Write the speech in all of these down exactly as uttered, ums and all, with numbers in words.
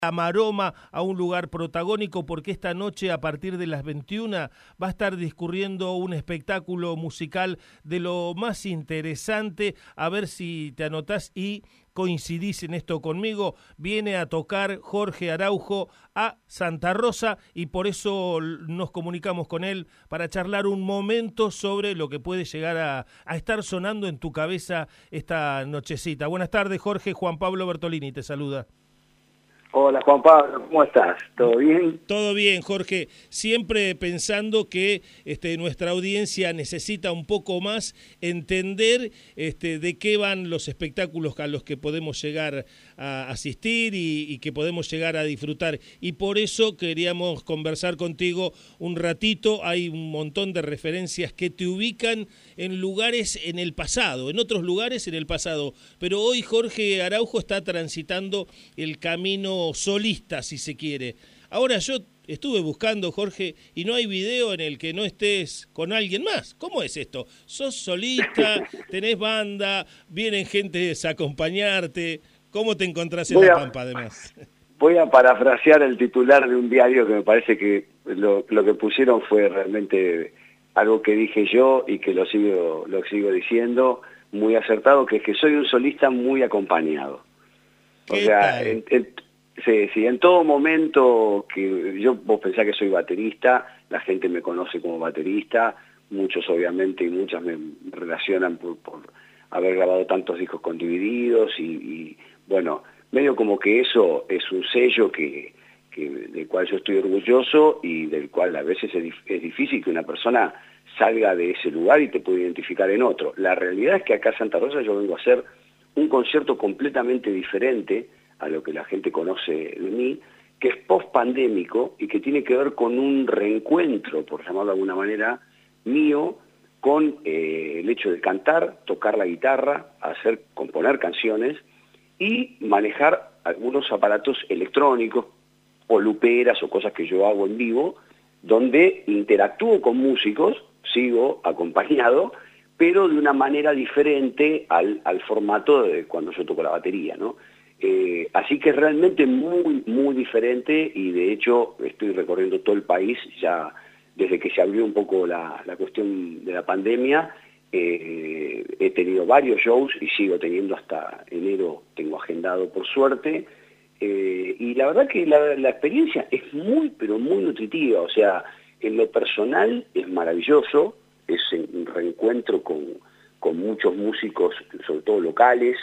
a Maroma, a un lugar protagónico, porque esta noche a partir de las veintiuna va a estar discurriendo un espectáculo musical de lo más interesante. A ver si te anotás y coincidís en esto conmigo. Viene a tocar Jorge Araujo a Santa Rosa y por eso nos comunicamos con él para charlar un momento sobre lo que puede llegar a, a estar sonando en tu cabeza esta nochecita. Buenas tardes, Jorge. Juan Pablo Bertolini te saluda. Hola Juan Pablo, ¿cómo estás? ¿Todo bien? Todo bien, Jorge. Siempre pensando que este, nuestra audiencia necesita un poco más entender este, de qué van los espectáculos a los que podemos llegar a asistir y, y que podemos llegar a disfrutar. Y por eso queríamos conversar contigo un ratito. Hay un montón de referencias que te ubican en lugares en el pasado, en otros lugares en el pasado. Pero hoy Jorge Araujo está transitando el camino solista, si se quiere. Ahora yo estuve buscando, Jorge, y no hay video en el que no estés con alguien más. ¿Cómo es esto? ¿Sos solista? ¿Tenés banda? ¿Vienen gentes a acompañarte? ¿Cómo te encontrás en voy La a, Pampa, además? Voy a parafrasear el titular de un diario que me parece que lo, lo que pusieron fue realmente algo que dije yo y que lo sigo, lo sigo diciendo, muy acertado, que es que soy un solista muy acompañado. O sea, en, en, Sí, sí, en todo momento que yo, vos pensás que soy baterista, la gente me conoce como baterista, muchos obviamente y muchas me relacionan por, por haber grabado tantos discos con Divididos y, y bueno, medio como que eso es un sello que, que del cual yo estoy orgulloso y del cual a veces es, es difícil que una persona salga de ese lugar y te pueda identificar en otro. La realidad es que acá en Santa Rosa yo vengo a hacer un concierto completamente diferente a lo que la gente conoce de mí, que es post-pandémico y que tiene que ver con un reencuentro, por llamarlo de alguna manera, mío, con eh, el hecho de cantar, tocar la guitarra, hacer, componer canciones y manejar algunos aparatos electrónicos o luperas o cosas que yo hago en vivo, donde interactúo con músicos, sigo acompañado, pero de una manera diferente al, al formato de cuando yo toco la batería, ¿no? Eh, así que es realmente muy, muy diferente y de hecho estoy recorriendo todo el país ya desde que se abrió un poco la, la cuestión de la pandemia. Eh, he tenido varios shows y sigo teniendo hasta enero, tengo agendado por suerte. Eh, y la verdad que la, la experiencia es muy, pero muy nutritiva. O sea, en lo personal es maravilloso, es un reencuentro con, con muchos músicos, sobre todo locales.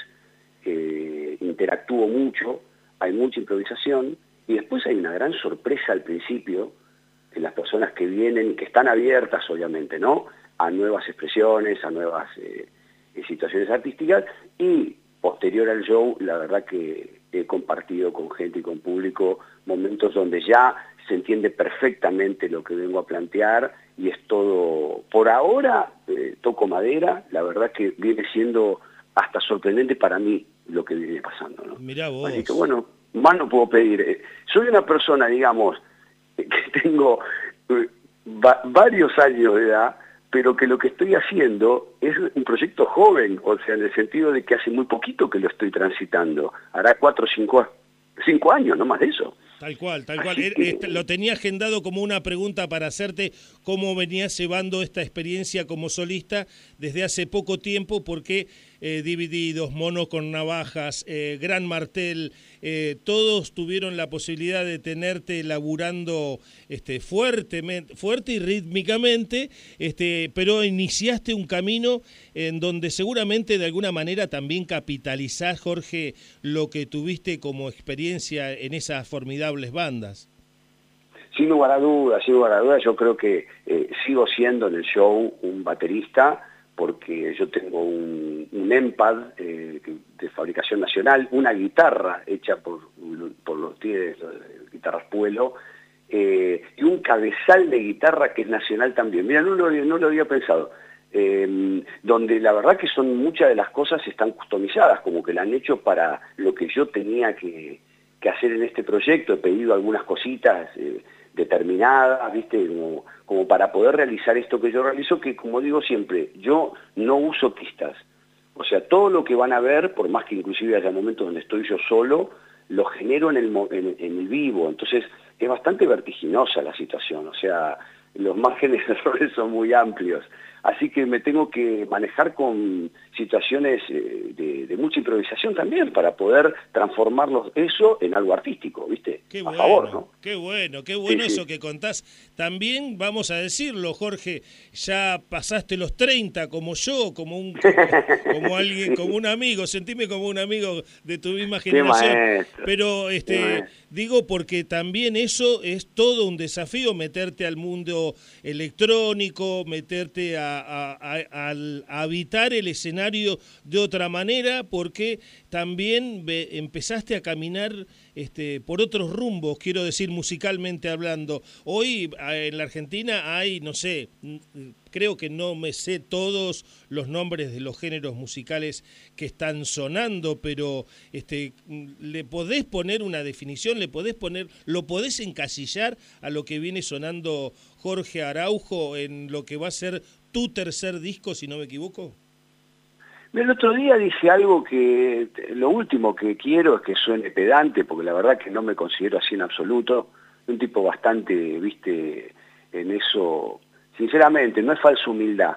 Eh, interactúo mucho, hay mucha improvisación y después hay una gran sorpresa al principio en las personas que vienen y que están abiertas obviamente, ¿no?, a nuevas expresiones, a nuevas eh, situaciones artísticas y posterior al show la verdad que he compartido con gente y con público momentos donde ya se entiende perfectamente lo que vengo a plantear y es todo, por ahora eh, toco madera, la verdad que viene siendo hasta sorprendente para mí lo que viene pasando, ¿no? Mirá vos. Así que bueno, más no puedo pedir. Soy una persona, digamos, que tengo va varios años de edad, pero que lo que estoy haciendo es un proyecto joven, o sea, en el sentido de que hace muy poquito que lo estoy transitando. Hará cuatro o cinco, cinco años, no más de eso. Tal cual, tal cual. Que... Lo tenía agendado como una pregunta para hacerte cómo venías llevando esta experiencia como solista desde hace poco tiempo, porque eh, Divididos, Mono con Navajas, eh, Gran Martel, eh, todos tuvieron la posibilidad de tenerte laburando este, fuertemente, fuerte y rítmicamente, este, pero iniciaste un camino en donde seguramente de alguna manera también capitalizás, Jorge, lo que tuviste como experiencia en esas formidables bandas. Sin lugar a dudas, sin lugar a dudas, yo creo que eh, sigo siendo en el show un baterista porque yo tengo un, un EMPAD eh, de fabricación nacional, una guitarra hecha por, por los tíos, guitarras Puelo, eh, y un cabezal de guitarra que es nacional también. Mira, no lo, no lo había pensado. Eh, donde la verdad que son muchas de las cosas están customizadas, como que la han hecho para lo que yo tenía que, que hacer en este proyecto. He pedido algunas cositas eh, determinadas, ¿viste? Como, como para poder realizar esto que yo realizo, que como digo siempre, yo no uso pistas. O sea, todo lo que van a ver, por más que inclusive haya momentos donde estoy yo solo, lo genero en el, en, en el vivo, entonces es bastante vertiginosa la situación, o sea, los márgenes de errores son muy amplios, así que me tengo que manejar con situaciones eh, de, de mucha improvisación también para poder transformarlo eso en algo artístico, ¿viste? Qué A bueno, favor, ¿no? qué bueno, qué bueno Sí, eso sí. que contás. También, vamos a decirlo, Jorge, ya pasaste los treinta como yo, como un como, como alguien, como un amigo, sentime como un amigo de tu misma Qué generación. maestro, Pero qué este maestro. digo porque también eso es todo un desafío, meterte al mundo electrónico, meterte a, a, a, a- a habitar el escenario de otra manera, porque también ve- empezaste a caminar este, por otros rumbos, quiero decir, musicalmente hablando. Hoy eh, en la Argentina hay, no sé, n- creo que no me sé todos los nombres de los géneros musicales que están sonando, pero este, le podés poner una definición, le podés poner, lo podés encasillar a lo que viene sonando Jorge Araujo en lo que va a ser tu tercer disco, si no me equivoco. El otro día dije algo que lo último que quiero es que suene pedante, porque la verdad que no me considero así en absoluto, un tipo bastante, viste, en eso, sinceramente, no es falsa humildad,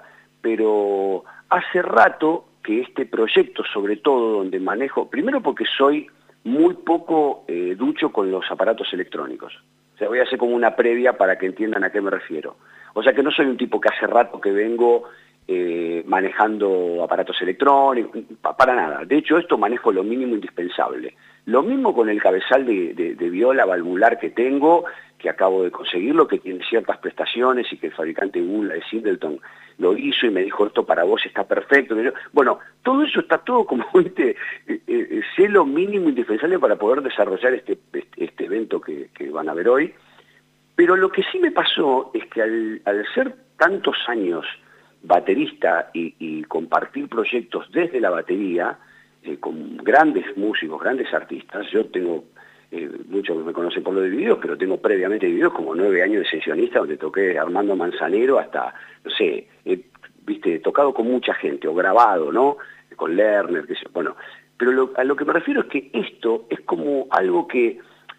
pero hace rato que este proyecto, sobre todo donde manejo, primero porque soy muy poco eh, ducho con los aparatos electrónicos, o sea, voy a hacer como una previa para que entiendan a qué me refiero, o sea que no soy un tipo que hace rato que vengo Eh, manejando aparatos electrónicos, pa, para nada. De hecho, esto manejo lo mínimo indispensable. Lo mismo con el cabezal de, de, de viola valvular que tengo, que acabo de conseguirlo, que tiene ciertas prestaciones y que el fabricante Google de Singleton lo hizo y me dijo, esto para vos está perfecto. Bueno, todo eso está todo como, ¿viste? Eh, eh, sé lo mínimo indispensable para poder desarrollar este, este, este evento que, que van a ver hoy. Pero lo que sí me pasó es que al, al ser tantos años baterista y, y compartir proyectos desde la batería eh, con grandes músicos, grandes artistas. Yo tengo, eh, muchos que me conocen por lo de videos, pero tengo previamente videos como nueve años de sesionista donde toqué Armando Manzanero hasta, no sé, eh, viste, tocado con mucha gente o grabado, ¿no? Con Lerner, qué sé yo. Bueno, pero lo, a lo que me refiero es que esto es como algo que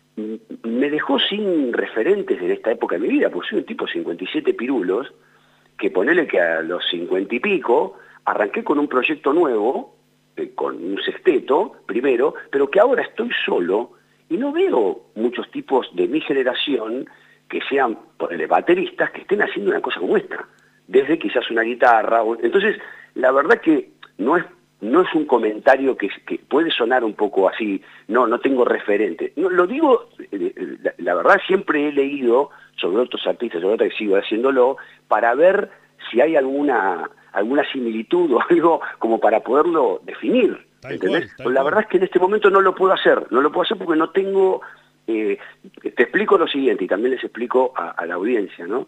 mm, me dejó sin referentes en esta época de mi vida, porque soy un tipo cincuenta y siete pirulos, que ponele que a los cincuenta y pico arranqué con un proyecto nuevo, eh, con un sexteto primero, pero que ahora estoy solo y no veo muchos tipos de mi generación que sean, ponele, bateristas que estén haciendo una cosa como esta, desde quizás una guitarra. O, entonces, la verdad que no es no es un comentario que, que puede sonar un poco así, no, no tengo referente. No, lo digo, la, la verdad siempre he leído sobre otros artistas, sobre otros que sigo haciéndolo, para ver si hay alguna alguna similitud o algo como para poderlo definir, Tal ¿entendés? cual, tal Pues la cual. verdad es que en este momento no lo puedo hacer, no lo puedo hacer porque no tengo, eh, te explico lo siguiente y también les explico a, a la audiencia, ¿no?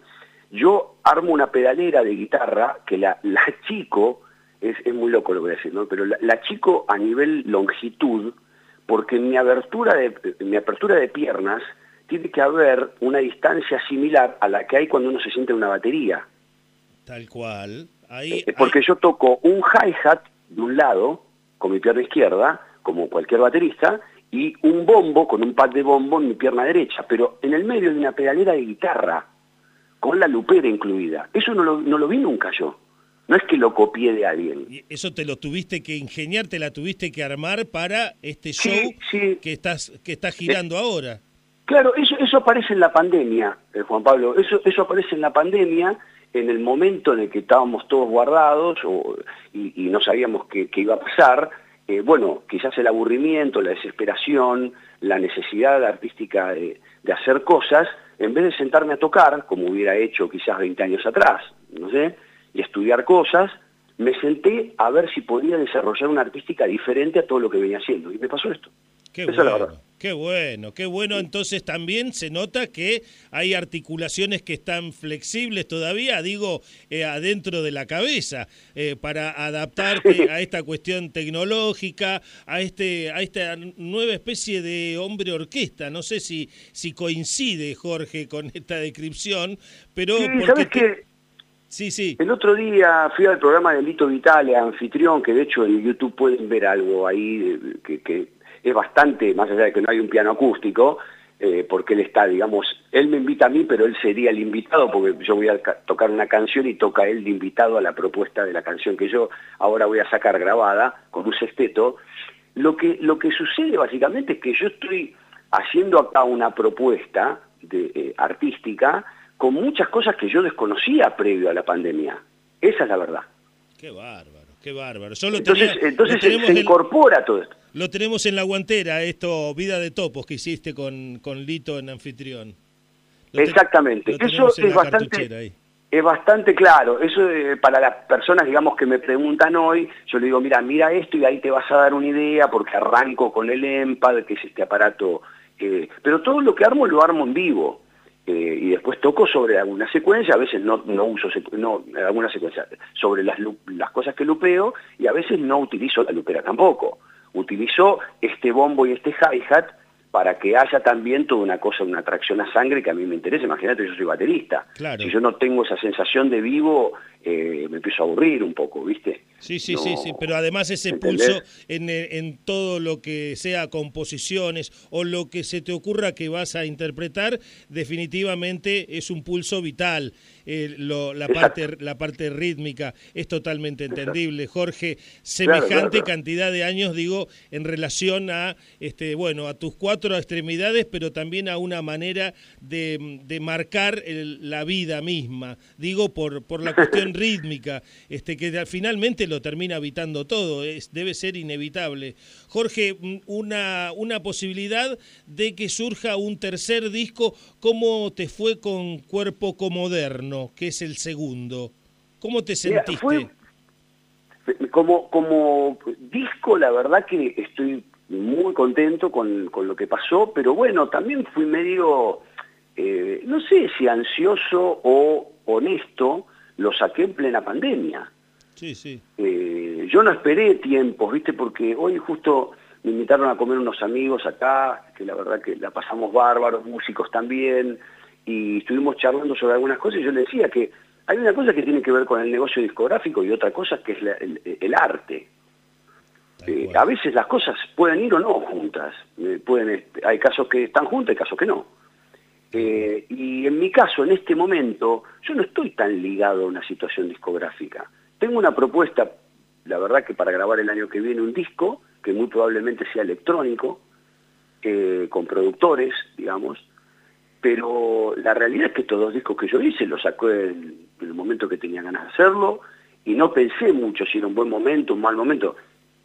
Yo armo una pedalera de guitarra que la, la achico, es, es muy loco lo que voy a decir, ¿no? Pero la, la achico a nivel longitud, porque en mi abertura de, en mi apertura de piernas tiene que haber una distancia similar a la que hay cuando uno se sienta en una batería. Tal cual. Ahí, Eh, ahí, porque yo toco un hi-hat de un lado, con mi pierna izquierda, como cualquier baterista, y un bombo con un pad de bombo en mi pierna derecha, pero en el medio de una pedalera de guitarra, con la lupera incluida. Eso no lo, no lo vi nunca yo. No es que lo copié de alguien. y eso te lo tuviste que ingeniar, te la tuviste que armar para este show Sí, sí. que estás que está Eh, girando ahora. Claro, eso, eso aparece en la pandemia, eh, Juan Pablo, eso, eso aparece en la pandemia, en el momento en el que estábamos todos guardados o, y, y no sabíamos qué, qué iba a pasar. Eh, bueno, quizás el aburrimiento, la desesperación, la necesidad artística de, de hacer cosas, en vez de sentarme a tocar, como hubiera hecho quizás veinte años atrás, no sé, y estudiar cosas, me senté a ver si podía desarrollar una artística diferente a todo lo que venía haciendo. Y me pasó esto. Qué Esa es la bueno, verdad. qué bueno, qué bueno. Entonces también se nota que hay articulaciones que están flexibles todavía, digo, eh, adentro de la cabeza, eh, para adaptarte a esta cuestión tecnológica, a este, a esta nueva especie de hombre orquesta. No sé si, si coincide, Jorge, con esta descripción, pero Sí, porque ¿sabes te... qué? Sí, sí. El otro día fui al programa de Lito Vitale, anfitrión, que de hecho en YouTube pueden ver algo ahí, que, que es bastante, más allá de que no hay un piano acústico, eh, porque él está, digamos, él me invita a mí, pero él sería el invitado, porque yo voy a tocar una canción y toca él de invitado a la propuesta de la canción que yo ahora voy a sacar grabada con un sexteto. Lo que, lo que sucede básicamente es que yo estoy haciendo acá una propuesta de, eh, artística con muchas cosas que yo desconocía previo a la pandemia. Esa es la verdad. Qué bárbaro, qué bárbaro. Solo entonces tenía, entonces se, se incorpora el, todo esto. Lo tenemos en la guantera, esto, Vida de Topos, que hiciste con, con Lito en Anfitrión. Lo Exactamente. Te, eso es bastante, ahí. es bastante claro. Eso eh, para las personas, digamos, que me preguntan hoy, yo le digo, mira, mira esto y ahí te vas a dar una idea, porque arranco con el EMPAD, que es este aparato. Eh, pero todo lo que armo, lo armo en vivo. Eh, y después toco sobre alguna secuencia, a veces no, no uso no, alguna secuencia, sobre las, las cosas que lupeo, y a veces no utilizo la lupera tampoco. Utilizo este bombo y este hi-hat para que haya también toda una cosa, una atracción a sangre que a mí me interesa. Imagínate, yo soy baterista. Claro. Si yo no tengo esa sensación de vivo, eh, me empiezo a aburrir un poco, ¿viste? Sí, sí, no, sí, sí, pero además ese ¿entendés? pulso en, en todo lo que sea composiciones o lo que se te ocurra que vas a interpretar, definitivamente es un pulso vital. Eh, lo, la, parte, la parte rítmica es totalmente entendible. Exacto. Jorge, semejante claro, claro, claro. cantidad de años, digo, en relación a, este, bueno, a tus cuatro extremidades, pero también a una manera de, de marcar el, la vida misma, digo, por, por la cuestión rítmica, este, que finalmente lo termina habitando todo, es, debe ser inevitable. Jorge, una, una posibilidad de que surja un tercer disco, ¿cómo te fue con Cuerpo Comoderno, que es el segundo? ¿Cómo te sentiste? Mira, fue, como, como disco, la verdad que estoy muy contento con, con lo que pasó, pero bueno, también fui medio, eh, no sé si ansioso o honesto, lo saqué en plena pandemia. Sí, sí. Eh, yo no esperé tiempos, ¿viste? Porque hoy justo me invitaron a comer unos amigos acá, que la verdad que la pasamos bárbaros, músicos también, y estuvimos charlando sobre algunas cosas, y yo les decía que hay una cosa que tiene que ver con el negocio discográfico y otra cosa que es la, el, el arte. Eh, a veces las cosas pueden ir o no juntas, eh, pueden, hay casos que están juntas, hay casos que no. Eh, y en mi caso, en este momento, yo no estoy tan ligado a una situación discográfica. Tengo una propuesta, la verdad que para grabar el año que viene un disco, que muy probablemente sea electrónico, eh, con productores, digamos, pero la realidad es que estos dos discos que yo hice los sacó en, en el momento que tenía ganas de hacerlo, y no pensé mucho si era un buen momento, un mal momento.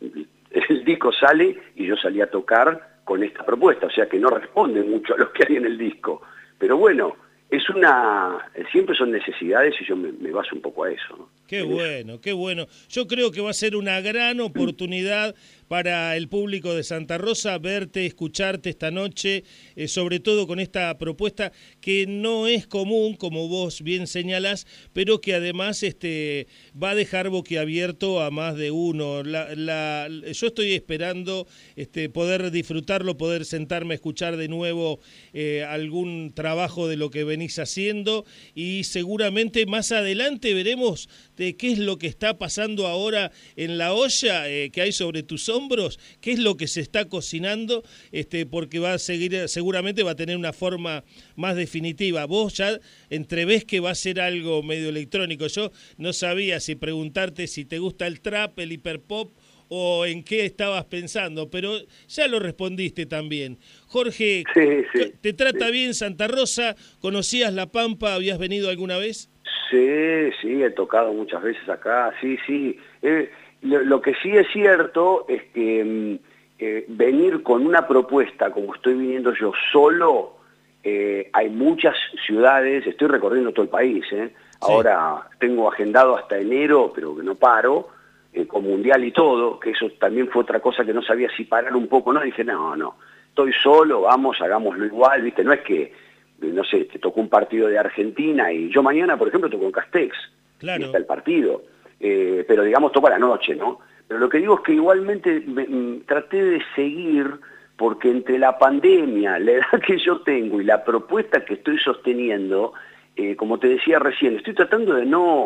El disco sale y yo salí a tocar con esta propuesta, o sea que no responde mucho a lo que hay en el disco. Pero bueno, es una, siempre son necesidades y yo me, me baso un poco a eso, ¿no? Qué bueno, qué bueno. Yo creo que va a ser una gran oportunidad para el público de Santa Rosa verte, escucharte esta noche, eh, sobre todo con esta propuesta que no es común, como vos bien señalás, pero que además este, va a dejar boquiabierto a más de uno. La, la, yo estoy esperando este, poder disfrutarlo, poder sentarme a escuchar de nuevo eh, algún trabajo de lo que venís haciendo, y seguramente más adelante veremos de qué es lo que está pasando ahora en la olla eh, que hay sobre tus hombros, qué es lo que se está cocinando, este, porque va a seguir, seguramente va a tener una forma más definitiva. Vos ya entrevés que va a ser algo medio electrónico. Yo no sabía si preguntarte si te gusta el trap, el hiperpop, o en qué estabas pensando, pero ya lo respondiste también. Jorge, sí, sí, ¿te trata sí. bien Santa Rosa? ¿Conocías La Pampa? ¿Habías venido alguna vez? Sí, sí, he tocado muchas veces acá, sí, sí. Eh, lo, lo que sí es cierto es que eh, venir con una propuesta como estoy viniendo yo solo, eh, hay muchas ciudades, estoy recorriendo todo el país, ¿eh? Sí. Ahora tengo agendado hasta enero, pero que no paro, eh, con mundial y todo, que eso también fue otra cosa que no sabía si parar un poco, no, dije, no, no, estoy solo, vamos, hagámoslo igual, ¿viste? No es que, no sé, te tocó un partido de Argentina y yo mañana, por ejemplo, toco en Castex, claro. Y está el partido, eh, pero digamos toco a la noche, ¿no? Pero lo que digo es que igualmente me, me, traté de seguir, porque entre la pandemia, la edad que yo tengo y la propuesta que estoy sosteniendo, eh, como te decía recién, estoy tratando de no,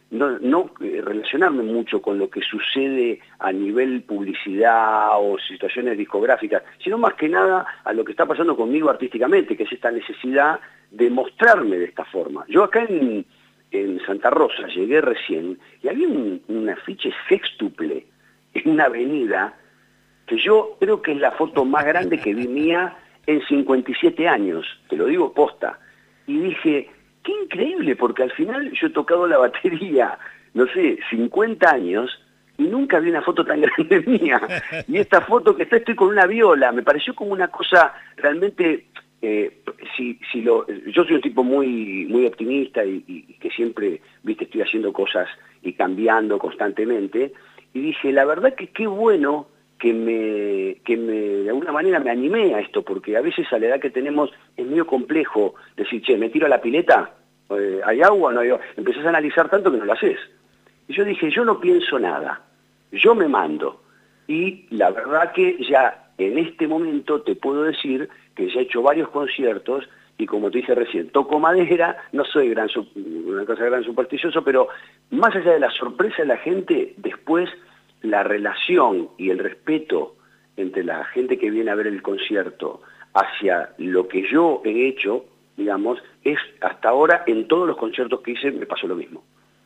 no, no eh, relacionarme mucho con lo que sucede a nivel publicidad o situaciones discográficas, sino más que nada a lo que está pasando conmigo artísticamente, que es esta necesidad de mostrarme de esta forma. Yo acá en, en Santa Rosa llegué recién y había un, un afiche sextuple en una avenida que yo creo que es la foto más grande que vi mía en cincuenta y siete años, te lo digo posta. Y dije, qué increíble, porque al final yo he tocado la batería, no sé, cincuenta años, y nunca vi una foto tan grande mía. Y esta foto que está, estoy con una viola, me pareció como una cosa realmente... Eh, si, si lo, yo soy un tipo muy, muy optimista y, y que siempre, viste, estoy haciendo cosas y cambiando constantemente, y dije, la verdad que qué bueno que me, que me, de alguna manera me animé a esto, porque a veces a la edad que tenemos es medio complejo decir, che, me tiro a la pileta, eh, ¿hay agua o no hay agua? Empezás a analizar tanto que no lo haces. Y yo dije, yo no pienso nada, yo me mando. Y la verdad que ya en este momento te puedo decir que ya he hecho varios conciertos y como te dije recién, toco madera, no soy gran, una cosa gran supersticioso, pero más allá de la sorpresa de la gente, después la relación y el respeto entre la gente que viene a ver el concierto hacia lo que yo he hecho, digamos, es hasta ahora en todos los conciertos que hice me pasó lo mismo.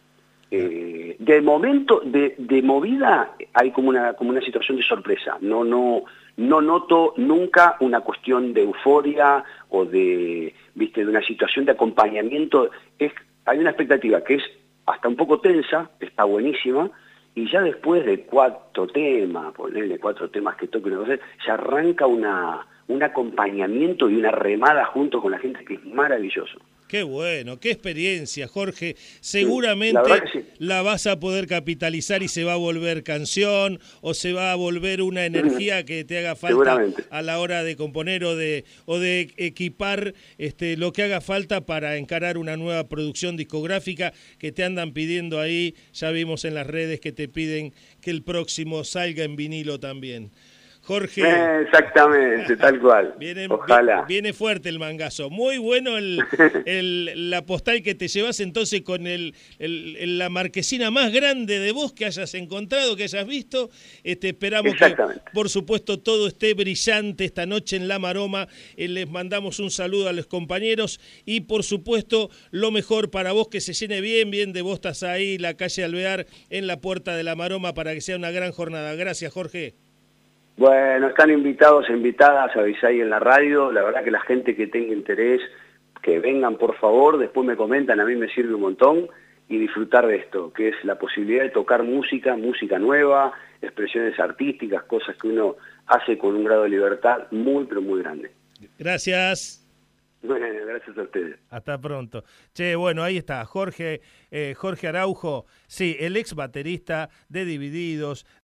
Eh, de momento, de, de movida, hay como una, como una situación de sorpresa. No, no, no noto nunca una cuestión de euforia o de, viste, de una situación de acompañamiento. Es, hay una expectativa que es hasta un poco tensa, está buenísima, y ya después de cuatro temas, ponerle cuatro temas que toque una cosa, ya arranca una, un acompañamiento y una remada junto con la gente que es maravilloso. Qué bueno, qué experiencia, Jorge. Seguramente la, sí. la vas a poder capitalizar y se va a volver canción o se va a volver una energía que te haga falta a la hora de componer o de o de equipar este, lo que haga falta para encarar una nueva producción discográfica que te andan pidiendo ahí. Ya vimos en las redes que te piden que el próximo salga en vinilo también. Jorge. Eh, exactamente, tal cual. Viene, Ojalá. Viene fuerte el mangazo. Muy bueno el, el, la postal que te llevas entonces con el, el, la marquesina más grande de vos que hayas encontrado, que hayas visto. Este, esperamos que, por supuesto, todo esté brillante esta noche en La Maroma. Eh, les mandamos un saludo a los compañeros y, por supuesto, lo mejor para vos, que se llene bien, bien de vos. Estás ahí, la calle Alvear, en la puerta de La Maroma, para que sea una gran jornada. Gracias, Jorge. Bueno, están invitados, invitadas, avisáis en la radio, la verdad que la gente que tenga interés, que vengan por favor, después me comentan, a mí me sirve un montón, y disfrutar de esto, que es la posibilidad de tocar música, música nueva, expresiones artísticas, cosas que uno hace con un grado de libertad muy, pero muy grande. Gracias. Bueno, gracias a ustedes. Hasta pronto. Che, bueno, ahí está, Jorge, eh, Jorge Araujo, sí, el ex baterista de Divididos,